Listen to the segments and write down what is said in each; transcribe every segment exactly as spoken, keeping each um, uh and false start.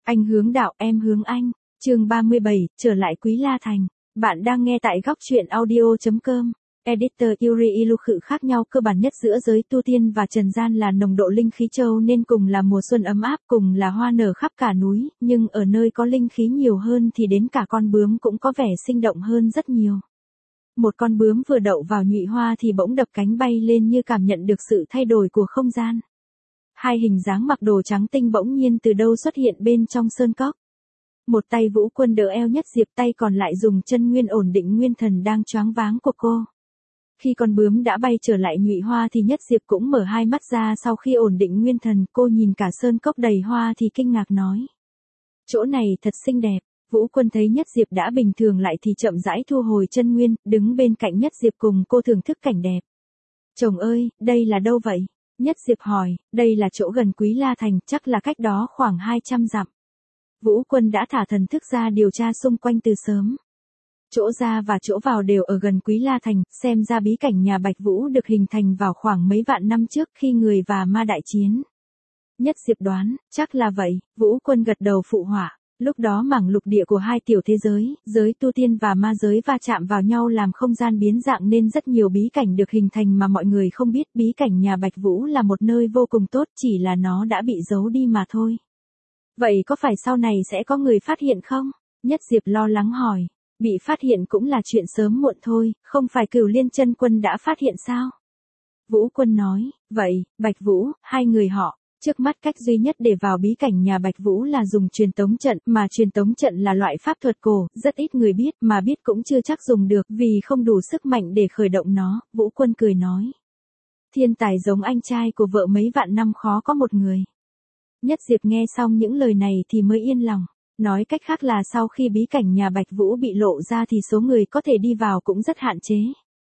Anh hướng đạo, em hướng anh. Chương ba mươi bảy, trở lại Quý La Thành. Bạn đang nghe tại góc truyện audio chấm com. Editor Yuri Ilukhự khác nhau cơ bản nhất giữa giới tu tiên và trần gian là nồng độ linh khí châu nên cùng là mùa xuân ấm áp, cùng là hoa nở khắp cả núi, nhưng ở nơi có linh khí nhiều hơn thì đến cả con bướm cũng có vẻ sinh động hơn rất nhiều. Một con bướm vừa đậu vào nhụy hoa thì bỗng đập cánh bay lên như cảm nhận được sự thay đổi của không gian. Hai hình dáng mặc đồ trắng tinh bỗng nhiên từ đâu xuất hiện bên trong sơn cốc. Một tay Vũ Quân đỡ eo Nhất Diệp, tay còn lại dùng chân nguyên ổn định nguyên thần đang choáng váng của cô. Khi con bướm đã bay trở lại nhụy hoa thì Nhất Diệp cũng mở hai mắt ra, sau khi ổn định nguyên thần, cô nhìn cả sơn cốc đầy hoa thì kinh ngạc nói. Chỗ này thật xinh đẹp. Vũ Quân thấy Nhất Diệp đã bình thường lại thì chậm rãi thu hồi chân nguyên, đứng bên cạnh Nhất Diệp cùng cô thưởng thức cảnh đẹp. Chồng ơi, đây là đâu vậy? Nhất Diệp hỏi, đây là chỗ gần Quý La Thành, chắc là cách đó khoảng hai trăm dặm. Vũ Quân đã thả thần thức ra điều tra xung quanh từ sớm. Chỗ ra và chỗ vào đều ở gần Quý La Thành, xem ra bí cảnh nhà Bạch Vũ được hình thành vào khoảng mấy vạn năm trước khi người và ma đại chiến. Nhất Diệp đoán, chắc là vậy. Vũ Quân gật đầu phụ họa. Lúc đó mảng lục địa của hai tiểu thế giới, giới tu tiên và ma giới va chạm vào nhau làm không gian biến dạng nên rất nhiều bí cảnh được hình thành mà mọi người không biết. Bí cảnh nhà Bạch Vũ là một nơi vô cùng tốt, chỉ là nó đã bị giấu đi mà thôi. Vậy có phải sau này sẽ có người phát hiện không? Nhất Diệp lo lắng hỏi. Bị phát hiện cũng là chuyện sớm muộn thôi, không phải Cửu Liên Chân Quân đã phát hiện sao? Vũ Quân nói, vậy, Bạch Vũ, hai người họ. Trước mắt cách duy nhất để vào bí cảnh nhà Bạch Vũ là dùng truyền tống trận, mà truyền tống trận là loại pháp thuật cổ, rất ít người biết, mà biết cũng chưa chắc dùng được, vì không đủ sức mạnh để khởi động nó. Vũ Quân cười nói. Thiên tài giống anh trai của vợ mấy vạn năm khó có một người. Nhất Diệp nghe xong những lời này thì mới yên lòng. Nói cách khác là sau khi bí cảnh nhà Bạch Vũ bị lộ ra thì số người có thể đi vào cũng rất hạn chế.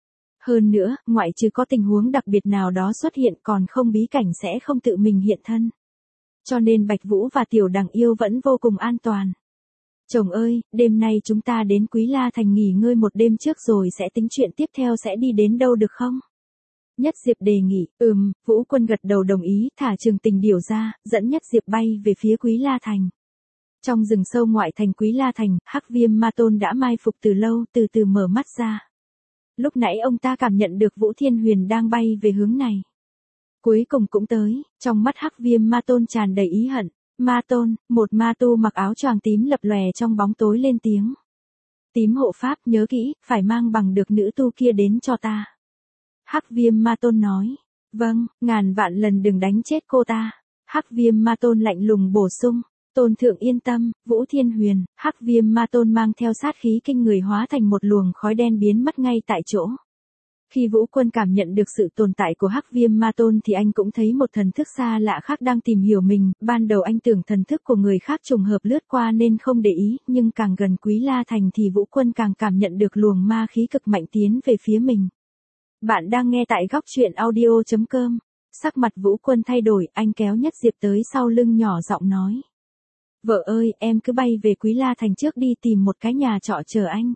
Hơn nữa, ngoại trừ có tình huống đặc biệt nào đó xuất hiện, còn không bí cảnh sẽ không tự mình hiện thân. Cho nên Bạch Vũ và Tiểu Đằng Yêu vẫn vô cùng an toàn. Chồng ơi, đêm nay chúng ta đến Quý La Thành nghỉ ngơi một đêm trước rồi sẽ tính chuyện tiếp theo sẽ đi đến đâu được không? Nhất Diệp đề nghị. Ừm, Vũ Quân gật đầu đồng ý, thả Trường Tình Điểu ra, dẫn Nhất Diệp bay về phía Quý La Thành. Trong rừng sâu ngoại thành Quý La Thành, Hắc Viêm Ma Tôn đã mai phục từ lâu, từ từ mở mắt ra. Lúc nãy ông ta cảm nhận được Vũ Thiên Huyền đang bay về hướng này. Cuối cùng cũng tới, trong mắt Hắc Viêm Ma Tôn tràn đầy ý hận. Ma Tôn, một ma tu mặc áo choàng tím lập lòe trong bóng tối lên tiếng. Tím hộ pháp, nhớ kỹ, phải mang bằng được nữ tu kia đến cho ta. Hắc Viêm Ma Tôn nói. Vâng, ngàn vạn lần đừng đánh chết cô ta. Hắc Viêm Ma Tôn lạnh lùng bổ sung. Tôn thượng yên tâm, Vũ Thiên Huyền. Hắc Viêm Ma Tôn mang theo sát khí kinh người hóa thành một luồng khói đen biến mất ngay tại chỗ. Khi Vũ Quân cảm nhận được sự tồn tại của Hắc Viêm Ma Tôn thì anh cũng thấy một thần thức xa lạ khác đang tìm hiểu mình. Ban đầu anh tưởng thần thức của người khác trùng hợp lướt qua nên không để ý, nhưng càng gần Quý La Thành thì Vũ Quân càng cảm nhận được luồng ma khí cực mạnh tiến về phía mình. Bạn đang nghe tại góc truyện audio chấm com. Sắc mặt Vũ Quân thay đổi, anh kéo Nhất Diệp tới sau lưng nhỏ giọng nói. Vợ ơi, em cứ bay về Quý La Thành trước đi, tìm một cái nhà trọ chờ anh.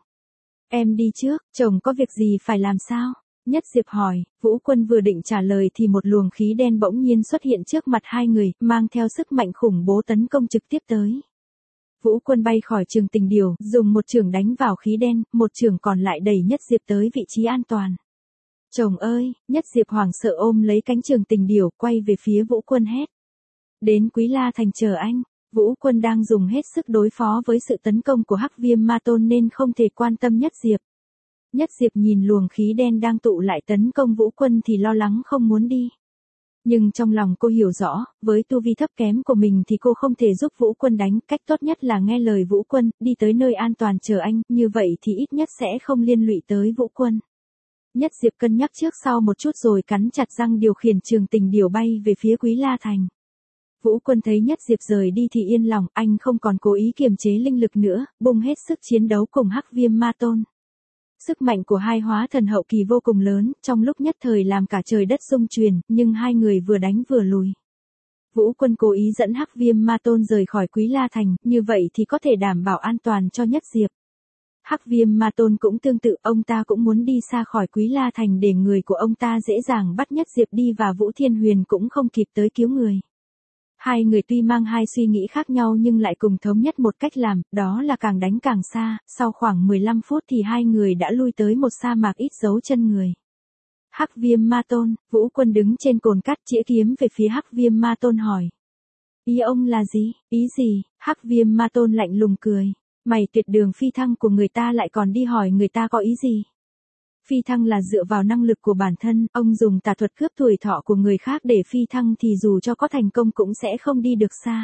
Em đi trước, chồng có việc gì phải làm sao? Nhất Diệp hỏi. Vũ Quân vừa định trả lời thì một luồng khí đen bỗng nhiên xuất hiện trước mặt hai người, mang theo sức mạnh khủng bố tấn công trực tiếp tới. Vũ Quân bay khỏi Trường Tình Điểu, dùng một chưởng đánh vào khí đen, một chưởng còn lại đẩy Nhất Diệp tới vị trí an toàn. Chồng ơi, Nhất Diệp hoảng sợ ôm lấy cánh Trường Tình Điểu, quay về phía Vũ Quân hét. Đến Quý La Thành chờ anh. Vũ Quân đang dùng hết sức đối phó với sự tấn công của Hắc Viêm Ma Tôn nên không thể quan tâm Nhất Diệp. Nhất Diệp nhìn luồng khí đen đang tụ lại tấn công Vũ Quân thì lo lắng không muốn đi. Nhưng trong lòng cô hiểu rõ, với tu vi thấp kém của mình thì cô không thể giúp Vũ Quân đánh, cách tốt nhất là nghe lời Vũ Quân, đi tới nơi an toàn chờ anh, như vậy thì ít nhất sẽ không liên lụy tới Vũ Quân. Nhất Diệp cân nhắc trước sau một chút rồi cắn chặt răng điều khiển Trường Tình Điểu bay về phía Quý La Thành. Vũ Quân thấy Nhất Diệp rời đi thì yên lòng, anh không còn cố ý kiềm chế linh lực nữa, bung hết sức chiến đấu cùng Hắc Viêm Ma Tôn. Sức mạnh của hai hóa thần hậu kỳ vô cùng lớn, trong lúc nhất thời làm cả trời đất rung chuyển, nhưng hai người vừa đánh vừa lùi. Vũ Quân cố ý dẫn Hắc Viêm Ma Tôn rời khỏi Quý La Thành, như vậy thì có thể đảm bảo an toàn cho Nhất Diệp. Hắc Viêm Ma Tôn cũng tương tự, ông ta cũng muốn đi xa khỏi Quý La Thành để người của ông ta dễ dàng bắt Nhất Diệp đi và Vũ Thiên Huyền cũng không kịp tới cứu người. Hai người tuy mang hai suy nghĩ khác nhau nhưng lại cùng thống nhất một cách làm, đó là càng đánh càng xa, sau khoảng mười lăm phút thì hai người đã lui tới một sa mạc ít dấu chân người. Hắc Viêm Ma Tôn, Vũ Quân đứng trên cồn cát chĩa kiếm về phía Hắc Viêm Ma Tôn hỏi. Ý ông là gì, ý gì? Hắc Viêm Ma Tôn lạnh lùng cười. Mày tuyệt đường phi thăng của người ta lại còn đi hỏi người ta có ý gì? Phi thăng là dựa vào năng lực của bản thân, ông dùng tà thuật cướp tuổi thọ của người khác để phi thăng thì dù cho có thành công cũng sẽ không đi được xa.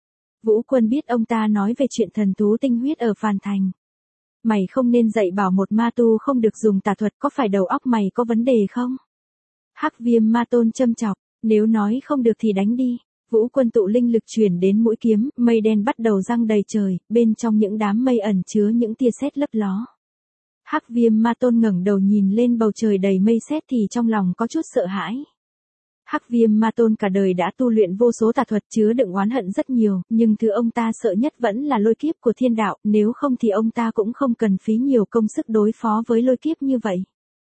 Vũ Quân biết ông ta nói về chuyện thần thú tinh huyết ở Phàn Thành. Mày không nên dạy bảo một ma tu không được dùng tà thuật, có phải đầu óc mày có vấn đề không? Hắc Viêm Ma Tôn châm chọc, nếu nói không được thì đánh đi. Vũ Quân tụ linh lực chuyển đến mũi kiếm, mây đen bắt đầu giăng đầy trời, bên trong những đám mây ẩn chứa những tia sét lấp ló. Hắc Viêm Ma Tôn ngẩng đầu nhìn lên bầu trời đầy mây sét thì trong lòng có chút sợ hãi. Hắc Viêm Ma Tôn cả đời đã tu luyện vô số tà thuật chứa đựng oán hận rất nhiều, nhưng thứ ông ta sợ nhất vẫn là lôi kiếp của thiên đạo, nếu không thì ông ta cũng không cần phí nhiều công sức đối phó với lôi kiếp như vậy.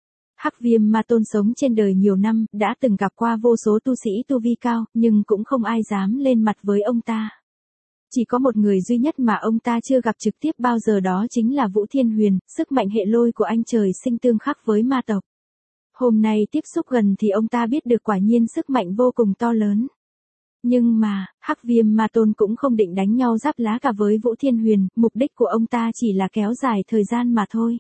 Hắc Viêm Ma Tôn sống trên đời nhiều năm, đã từng gặp qua vô số tu sĩ tu vi cao, nhưng cũng không ai dám lên mặt với ông ta. Chỉ có một người duy nhất mà ông ta chưa gặp trực tiếp bao giờ, đó chính là Vũ Thiên Huyền, sức mạnh hệ lôi của anh trời sinh tương khắc với ma tộc. Hôm nay tiếp xúc gần thì ông ta biết được quả nhiên sức mạnh vô cùng to lớn. Nhưng mà, Hắc Viêm Ma Tôn cũng không định đánh nhau giáp lá cả với Vũ Thiên Huyền, mục đích của ông ta chỉ là kéo dài thời gian mà thôi.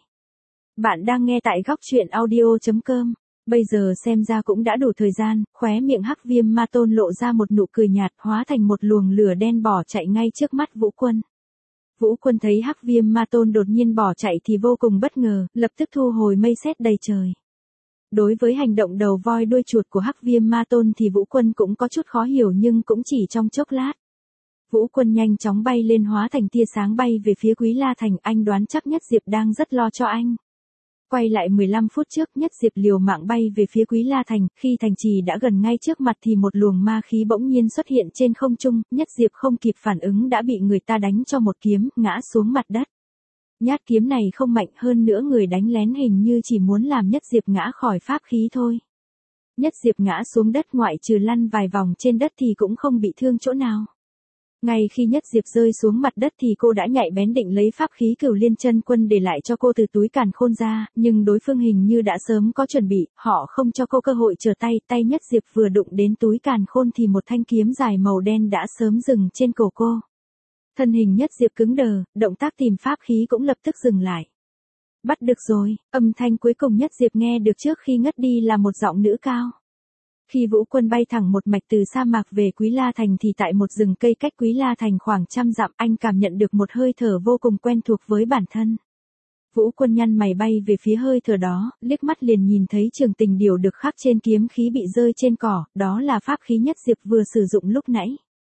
Bạn đang nghe tại góc truyện audio chấm com. Bây giờ xem ra cũng đã đủ thời gian, khóe miệng Hắc Viêm Ma Tôn lộ ra một nụ cười nhạt, hóa thành một luồng lửa đen bỏ chạy ngay trước mắt Vũ Quân. Vũ Quân thấy Hắc Viêm Ma Tôn đột nhiên bỏ chạy thì vô cùng bất ngờ, lập tức thu hồi mây sét đầy trời. Đối với hành động đầu voi đuôi chuột của Hắc Viêm Ma Tôn thì Vũ Quân cũng có chút khó hiểu, nhưng cũng chỉ trong chốc lát. Vũ Quân nhanh chóng bay lên hóa thành tia sáng bay về phía Quý La Thành, anh đoán chắc Nhất Diệp đang rất lo cho anh. Quay lại mười lăm phút trước, Nhất Diệp liều mạng bay về phía Quý La Thành, khi thành trì đã gần ngay trước mặt thì một luồng ma khí bỗng nhiên xuất hiện trên không trung, Nhất Diệp không kịp phản ứng đã bị người ta đánh cho một kiếm, ngã xuống mặt đất. Nhát kiếm này không mạnh, hơn nữa người đánh lén hình như chỉ muốn làm Nhất Diệp ngã khỏi pháp khí thôi. Nhất Diệp ngã xuống đất, ngoại trừ lăn vài vòng trên đất thì cũng không bị thương chỗ nào. Ngay khi Nhất Diệp rơi xuống mặt đất thì cô đã nhạy bén định lấy pháp khí Cửu Liên Chân Quân để lại cho cô từ túi càn khôn ra, nhưng đối phương hình như đã sớm có chuẩn bị, họ không cho cô cơ hội trở tay, tay Nhất Diệp vừa đụng đến túi càn khôn thì một thanh kiếm dài màu đen đã sớm dừng trên cổ cô. Thân hình Nhất Diệp cứng đờ, động tác tìm pháp khí cũng lập tức dừng lại. Bắt được rồi, âm thanh cuối cùng Nhất Diệp nghe được trước khi ngất đi là một giọng nữ cao. Khi Vũ Quân bay thẳng một mạch từ sa mạc về Quý La Thành thì tại một rừng cây cách Quý La Thành khoảng trăm dặm, anh cảm nhận được một hơi thở vô cùng quen thuộc với bản thân. Vũ Quân nhăn mày bay về phía hơi thở đó, liếc mắt liền nhìn thấy Trường Tình Điểu được khắc trên kiếm khí bị rơi trên cỏ, đó là pháp khí Nhất Diệp vừa sử dụng lúc nãy.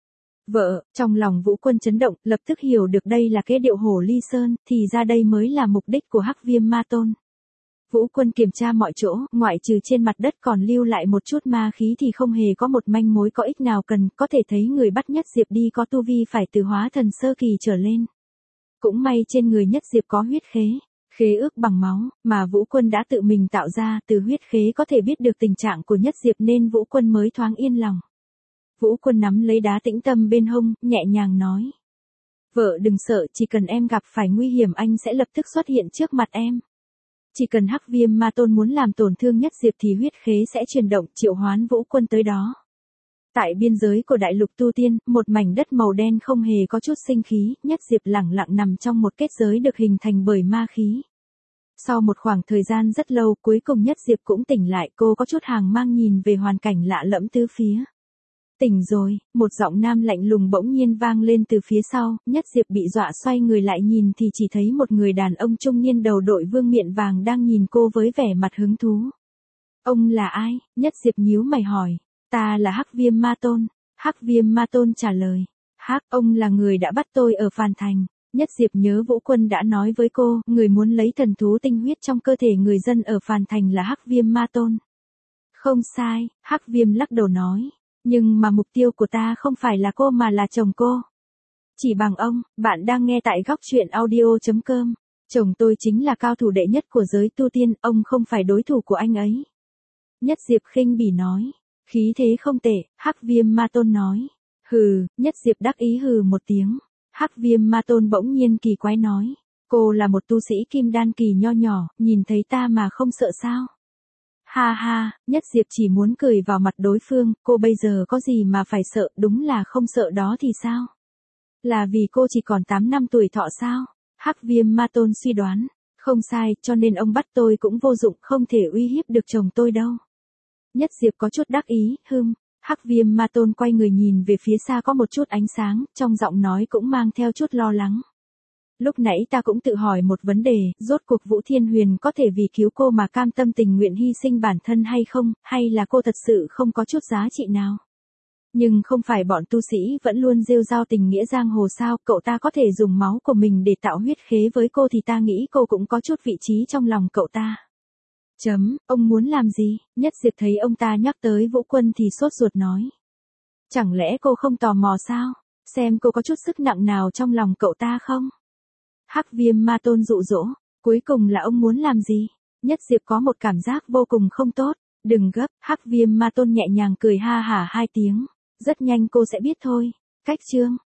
Vợ, trong lòng Vũ Quân chấn động, lập tức hiểu được đây là kế điệu Hổ Ly Sơn, thì ra đây mới là mục đích của Hắc Viêm Ma Tôn. Vũ Quân kiểm tra mọi chỗ, ngoại trừ trên mặt đất còn lưu lại một chút ma khí thì không hề có một manh mối có ích nào cần, có thể thấy người bắt Nhất Diệp đi có tu vi phải từ hóa thần sơ kỳ trở lên. Cũng may trên người Nhất Diệp có huyết khế, khế ước bằng máu, mà Vũ Quân đã tự mình tạo ra, từ huyết khế có thể biết được tình trạng của Nhất Diệp nên Vũ Quân mới thoáng yên lòng. Vũ Quân nắm lấy đá tĩnh tâm bên hông, nhẹ nhàng nói. Vợ đừng sợ, chỉ cần em gặp phải nguy hiểm anh sẽ lập tức xuất hiện trước mặt em. Chỉ cần Hắc Viêm Ma Tôn muốn làm tổn thương Nhất Diệp thì huyết khế sẽ chuyển động triệu hoán Vũ Quân tới đó. Tại biên giới của đại lục tu tiên, một mảnh đất màu đen không hề có chút sinh khí, Nhất Diệp lẳng lặng nằm trong một kết giới được hình thành bởi ma khí. Sau một khoảng thời gian rất lâu, cuối cùng Nhất Diệp cũng tỉnh lại, cô có chút hàng mang nhìn về hoàn cảnh lạ lẫm tứ phía. Tỉnh rồi, một giọng nam lạnh lùng bỗng nhiên vang lên từ phía sau, Nhất Diệp bị dọa xoay người lại nhìn thì chỉ thấy một người đàn ông trung niên đầu đội vương miện vàng đang nhìn cô với vẻ mặt hứng thú. Ông là ai? Nhất Diệp nhíu mày hỏi. Ta là Hắc Viêm Ma Tôn. Hắc Viêm Ma Tôn trả lời. Hắc, ông là người đã bắt tôi ở Phàn Thành. Nhất Diệp nhớ Vũ Quân đã nói với cô, người muốn lấy thần thú tinh huyết trong cơ thể người dân ở Phàn Thành là Hắc Viêm Ma Tôn. Không sai, Hắc Viêm lắc đầu nói. Nhưng mà mục tiêu của ta không phải là cô mà là chồng cô. Chỉ bằng ông, bạn đang nghe tại góc truyện audio chấm com. Chồng tôi chính là cao thủ đệ nhất của giới tu tiên, ông không phải đối thủ của anh ấy. Nhất Diệp khinh bỉ nói. Khí thế không tệ, Hắc Viêm Ma Tôn nói. Hừ, Nhất Diệp đắc ý hừ một tiếng. Hắc Viêm Ma Tôn bỗng nhiên kỳ quái nói. Cô là một tu sĩ kim đan kỳ nho nhỏ, nhìn thấy ta mà không sợ sao? Ha ha, Nhất Diệp chỉ muốn cười vào mặt đối phương, cô bây giờ có gì mà phải sợ, đúng là không sợ đó thì sao? Là vì cô chỉ còn tám năm tuổi thọ sao? Hắc Viêm Ma Tôn suy đoán. Không sai, cho nên ông bắt tôi cũng vô dụng, không thể uy hiếp được chồng tôi đâu. Nhất Diệp có chút đắc ý, hưng. Hắc Viêm Ma Tôn quay người nhìn về phía xa có một chút ánh sáng, trong giọng nói cũng mang theo chút lo lắng. Lúc nãy ta cũng tự hỏi một vấn đề, rốt cuộc Vũ Thiên Huyền có thể vì cứu cô mà cam tâm tình nguyện hy sinh bản thân hay không, hay là cô thật sự không có chút giá trị nào? Nhưng không phải bọn tu sĩ vẫn luôn rêu rao tình nghĩa giang hồ sao, cậu ta có thể dùng máu của mình để tạo huyết khế với cô thì ta nghĩ cô cũng có chút vị trí trong lòng cậu ta. Chấm, ông muốn làm gì? Nhất Diệp thấy ông ta nhắc tới Vũ Quân thì sốt ruột nói. Chẳng lẽ cô không tò mò sao? Xem cô có chút sức nặng nào trong lòng cậu ta không? Hắc Viêm Ma Tôn dụ dỗ, cuối cùng là ông muốn làm gì? Nhất Diệp có một cảm giác vô cùng không tốt. Đừng gấp, Hắc Viêm Ma Tôn nhẹ nhàng cười ha hả hai tiếng. Rất nhanh cô sẽ biết thôi. Cách chương